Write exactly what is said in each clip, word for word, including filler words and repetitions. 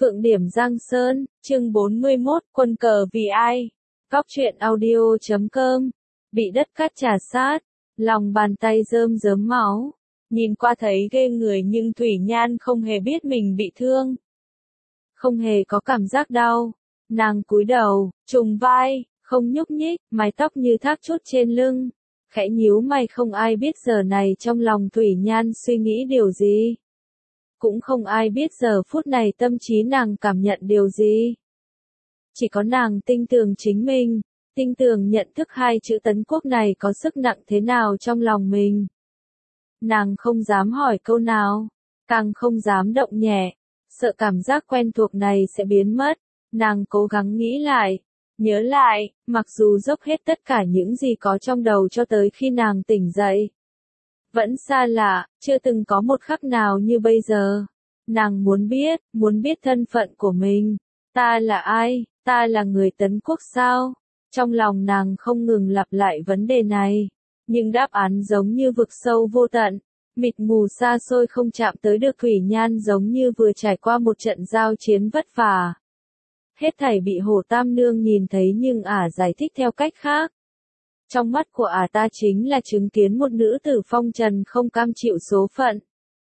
Phượng Điểm Giang Sơn, chương bốn mươi mốt, quân cờ vì ai? Góc truyện audio chấm com. Bị đất cát trà sát, lòng bàn tay rơm rớm máu. Nhìn qua thấy ghê người nhưng Thủy Nhan không hề biết mình bị thương. Không hề có cảm giác đau. Nàng cúi đầu, trùng vai, không nhúc nhích, mái tóc như thác chút trên lưng. Khẽ nhíu mày, không ai biết giờ này trong lòng Thủy Nhan suy nghĩ điều gì. Cũng không ai biết giờ phút này tâm trí nàng cảm nhận điều gì. Chỉ có nàng tin tưởng chính mình, tin tưởng nhận thức hai chữ Tấn Quốc này có sức nặng thế nào trong lòng mình. Nàng không dám hỏi câu nào, càng không dám động nhẹ, sợ cảm giác quen thuộc này sẽ biến mất. Nàng cố gắng nghĩ lại, nhớ lại, mặc dù dốc hết tất cả những gì có trong đầu cho tới khi nàng tỉnh dậy. Vẫn xa lạ, chưa từng có một khắc nào như bây giờ. Nàng muốn biết, muốn biết thân phận của mình. Ta là ai? Ta là người Tấn Quốc sao? Trong lòng nàng không ngừng lặp lại vấn đề này. Nhưng đáp án giống như vực sâu vô tận, mịt mù xa xôi không chạm tới được Thủy Nhan, giống như vừa trải qua một trận giao chiến vất vả. Hết thảy bị Hổ Tam Nương nhìn thấy nhưng ả giải thích theo cách khác. Trong mắt của ả ta chính là chứng kiến một nữ tử phong trần không cam chịu số phận.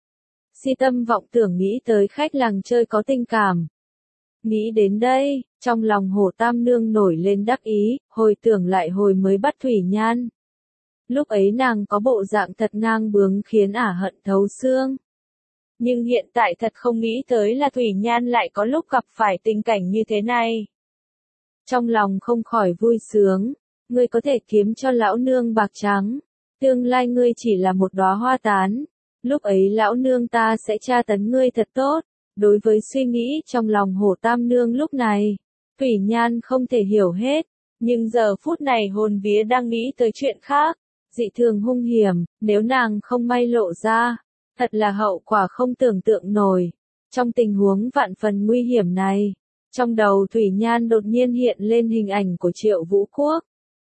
Si tâm vọng tưởng nghĩ tới khách làng chơi có tình cảm. Nghĩ đến đây, trong lòng Hổ Tam Nương nổi lên đắc ý, hồi tưởng lại hồi mới bắt Thủy Nhan. Lúc ấy nàng có bộ dạng thật ngang bướng khiến ả hận thấu xương. Nhưng hiện tại thật không nghĩ tới là Thủy Nhan lại có lúc gặp phải tình cảnh như thế này. Trong lòng không khỏi vui sướng. Ngươi có thể kiếm cho lão nương bạc trắng. Tương lai ngươi chỉ là một đóa hoa tán. Lúc ấy lão nương ta sẽ tra tấn ngươi thật tốt. Đối với suy nghĩ trong lòng Hổ Tam Nương lúc này, Thủy Nhan không thể hiểu hết. Nhưng giờ phút này hồn vía đang nghĩ tới chuyện khác. Dị thường hung hiểm, nếu nàng không may lộ ra, thật là hậu quả không tưởng tượng nổi. Trong tình huống vạn phần nguy hiểm này, trong đầu Thủy Nhan đột nhiên hiện lên hình ảnh của Triệu Vũ Quốc.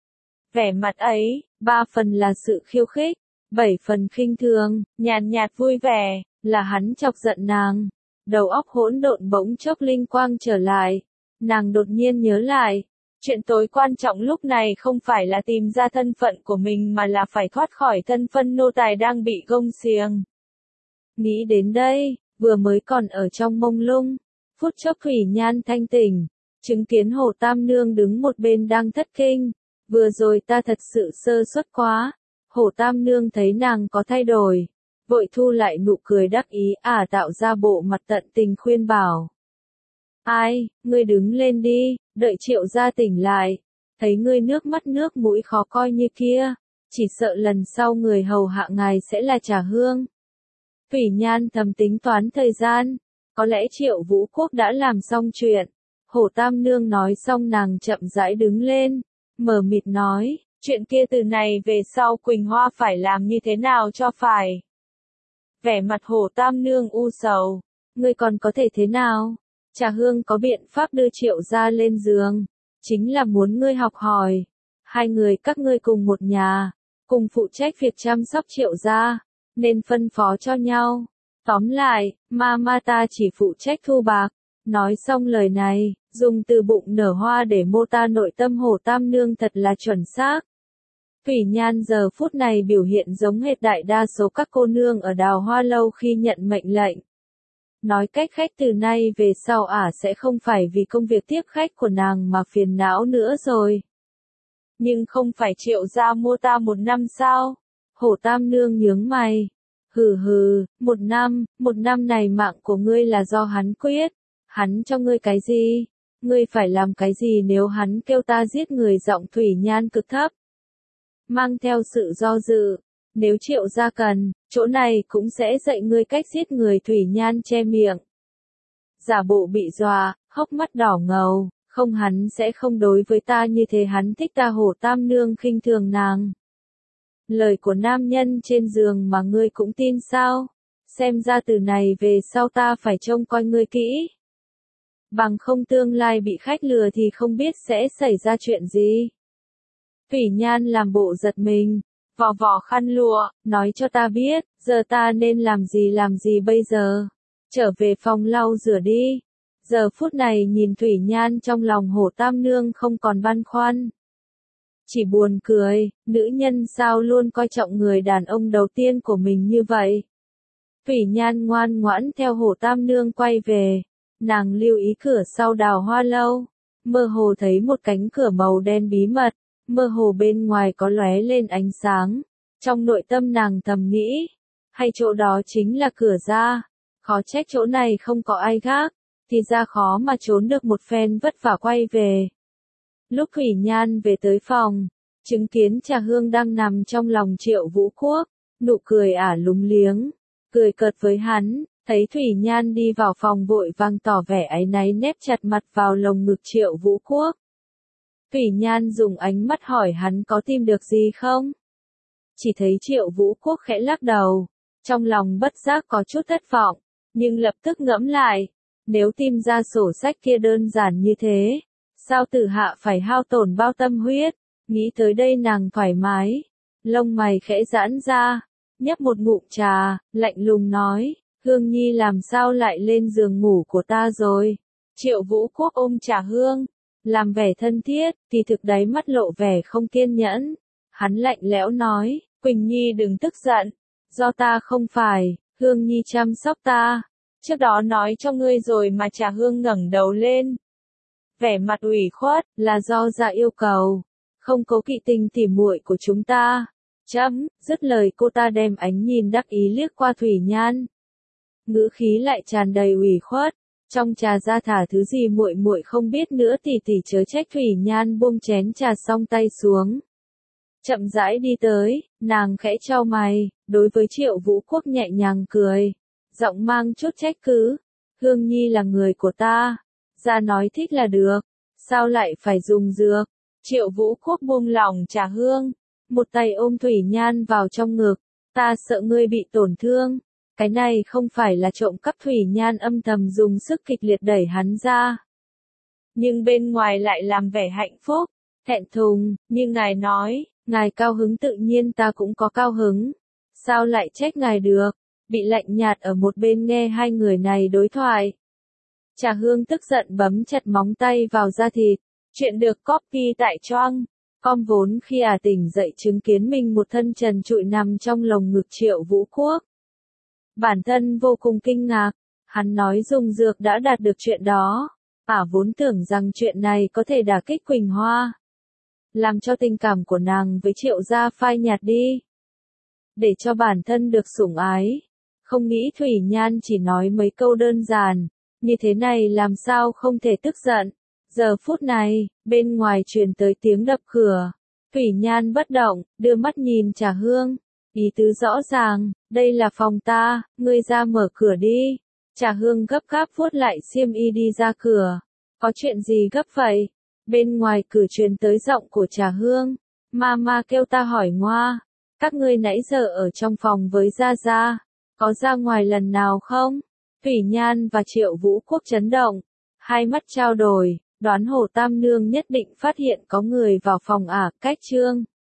Vẻ mặt ấy, ba phần là sự khiêu khích, bảy phần khinh thường, nhàn nhạt vui vẻ, là hắn chọc giận nàng. Đầu óc hỗn độn bỗng chốc linh quang trở lại, nàng đột nhiên nhớ lại, chuyện tối quan trọng lúc này không phải là tìm ra thân phận của mình mà là phải thoát khỏi thân phân nô tài đang bị gông xiềng. Nghĩ đến đây, vừa mới còn ở trong mông lung, phút chốc Thủy Nhan thanh tỉnh, chứng kiến Hổ Tam Nương đứng một bên đang thất kinh. Vừa rồi ta thật sự sơ suất quá. Hổ Tam Nương thấy nàng có thay đổi, vội thu lại nụ cười đắc ý, ả tạo ra bộ mặt tận tình khuyên bảo. Ai, ngươi đứng lên đi, đợi Triệu gia tỉnh lại, thấy ngươi nước mắt nước mũi khó coi như kia, chỉ sợ lần sau người hầu hạ ngài sẽ là Trà Hương. Thủy Nhan thầm tính toán thời gian, có lẽ Triệu Vũ Quốc đã làm xong chuyện. Hổ Tam Nương nói xong nàng chậm rãi đứng lên, mờ mịt nói, chuyện kia từ này về sau Quỳnh Hoa phải làm như thế nào cho phải. Vẻ mặt Hổ Tam Nương u sầu, ngươi còn có thể thế nào? Trà Hương có biện pháp đưa Triệu gia lên giường, chính là muốn ngươi học hỏi. Hai người các ngươi cùng một nhà, cùng phụ trách việc chăm sóc Triệu gia, nên phân phó cho nhau. Tóm lại, ma ma ta chỉ phụ trách thu bạc. Nói xong lời này, dùng từ bụng nở hoa để mô tả nội tâm Hổ Tam Nương thật là chuẩn xác. Thủy Nhan giờ phút này biểu hiện giống hệt đại đa số các cô nương ở Đào Hoa Lâu khi nhận mệnh lệnh. Nói cách khác, từ nay về sau ả sẽ không phải vì công việc tiếp khách của nàng mà phiền não nữa rồi. Nhưng không phải Triệu gia mua ta một năm sao? Hổ Tam Nương nhướng mày. Hừ hừ, một năm, một năm này mạng của ngươi là do hắn quyết. Hắn cho ngươi cái gì? Ngươi phải làm cái gì nếu hắn kêu ta giết người? Giọng Thủy Nhan cực thấp, mang theo sự do dự. Nếu Triệu gia cần, chỗ này cũng sẽ dạy ngươi cách giết người. Thủy Nhan che miệng, giả bộ bị dọa, hốc mắt đỏ ngầu. Không, hắn sẽ không đối với ta như thế, hắn thích ta. Hổ Tam Nương khinh thường nàng. Lời của nam nhân trên giường mà ngươi cũng tin sao? Xem ra từ này về sau ta phải trông coi ngươi kỹ. Bằng không tương lai bị khách lừa thì không biết sẽ xảy ra chuyện gì. Thủy Nhan làm bộ giật mình, vò vò khăn lụa, nói cho ta biết, giờ ta nên làm gì làm gì bây giờ. Trở về phòng lau rửa đi. Giờ phút này nhìn Thủy Nhan trong lòng Hồ Tam Nương không còn băn khoăn. Chỉ buồn cười, nữ nhân sao luôn coi trọng người đàn ông đầu tiên của mình như vậy. Thủy Nhan ngoan ngoãn theo Hồ Tam Nương quay về, nàng lưu ý cửa sau Đào Hoa Lâu, mơ hồ thấy một cánh cửa màu đen bí mật, mơ hồ bên ngoài có lóe lên ánh sáng, trong nội tâm nàng thầm nghĩ, hay chỗ đó chính là cửa ra, khó trách chỗ này không có ai gác, thì ra khó mà trốn được một phen vất vả quay về. Lúc Thủy Nhan về tới phòng, chứng kiến Trà Hương đang nằm trong lòng Triệu Vũ Quốc, nụ cười ả lúng liếng, cười cợt với hắn, thấy Thủy Nhan đi vào phòng vội vàng tỏ vẻ áy náy nép chặt mặt vào lồng ngực Triệu Vũ Quốc. Thủy Nhan dùng ánh mắt hỏi hắn có tìm được gì không? Chỉ thấy Triệu Vũ Quốc khẽ lắc đầu, trong lòng bất giác có chút thất vọng, nhưng lập tức ngẫm lại, nếu tìm ra sổ sách kia đơn giản như thế, sao Tử Hạ phải hao tổn bao tâm huyết, nghĩ tới đây nàng thoải mái, lông mày khẽ giãn ra, nhấp một ngụm trà, lạnh lùng nói, Hương Nhi làm sao lại lên giường ngủ của ta rồi? Triệu Vũ Quốc ôm Trà Hương, làm vẻ thân thiết, thì thực đáy mắt lộ vẻ không kiên nhẫn. Hắn lạnh lẽo nói, Quỳnh Nhi đừng tức giận, do ta không phải, Hương Nhi chăm sóc ta. Trước đó nói cho ngươi rồi mà. Trà Hương ngẩng đầu lên. Vẻ mặt ủy khuất, là do dạ yêu cầu, không cố kỵ tình tỉ muội của chúng ta. Chấm, dứt lời cô ta đem ánh nhìn đắc ý liếc qua Thủy Nhan. Ngữ khí lại tràn đầy ủy khuất, trong trà ra thả thứ gì muội muội không biết nữa, tỷ tỷ chớ trách. Thủy Nhan buông chén trà xong tay xuống, chậm rãi đi tới, nàng khẽ chau mày, đối với Triệu Vũ Quốc nhẹ nhàng cười, giọng mang chút trách cứ, Hương Nhi là người của ta, ra nói thích là được, sao lại phải dùng dược? Triệu Vũ Quốc buông lỏng Trà Hương, một tay ôm Thủy Nhan vào trong ngực, ta sợ ngươi bị tổn thương, cái này không phải là trộm cắp. Thủy Nhan âm thầm dùng sức kịch liệt đẩy hắn ra, nhưng bên ngoài lại làm vẻ hạnh phúc, thẹn thùng, như ngài nói, ngài cao hứng tự nhiên ta cũng có cao hứng, sao lại trách ngài được? Bị lạnh nhạt ở một bên nghe hai người này đối thoại. Trà Hương tức giận bấm chặt móng tay vào da thịt. Chuyện được copy tại Choang. Com vốn khi ả tỉnh dậy chứng kiến mình một thân trần trụi nằm trong lồng ngực Triệu Vũ Quốc. Bản thân vô cùng kinh ngạc, hắn nói dùng dược đã đạt được chuyện đó. Ả vốn tưởng rằng chuyện này có thể đả kích Quỳnh Hoa, làm cho tình cảm của nàng với Triệu gia phai nhạt đi, để cho bản thân được sủng ái. Không nghĩ Thủy Nhan chỉ nói mấy câu đơn giản, như thế này làm sao không thể tức giận. Giờ phút này, bên ngoài truyền tới tiếng đập cửa. Thủy Nhan bất động, đưa mắt nhìn Trà Hương. Ý tứ rõ ràng, đây là phòng ta, ngươi ra mở cửa đi. Trà Hương gấp gáp vuốt lại xiêm y đi ra cửa. Có chuyện gì gấp vậy? Bên ngoài cửa truyền tới giọng của Trà Hương. Mama kêu ta hỏi Ngoa, các ngươi nãy giờ ở trong phòng với Gia Gia, có ra ngoài lần nào không? Thủy Nhan và Triệu Vũ Quốc chấn động, hai mắt trao đổi, đoán Hồ Tam Nương nhất định phát hiện có người vào phòng ả. Cách chương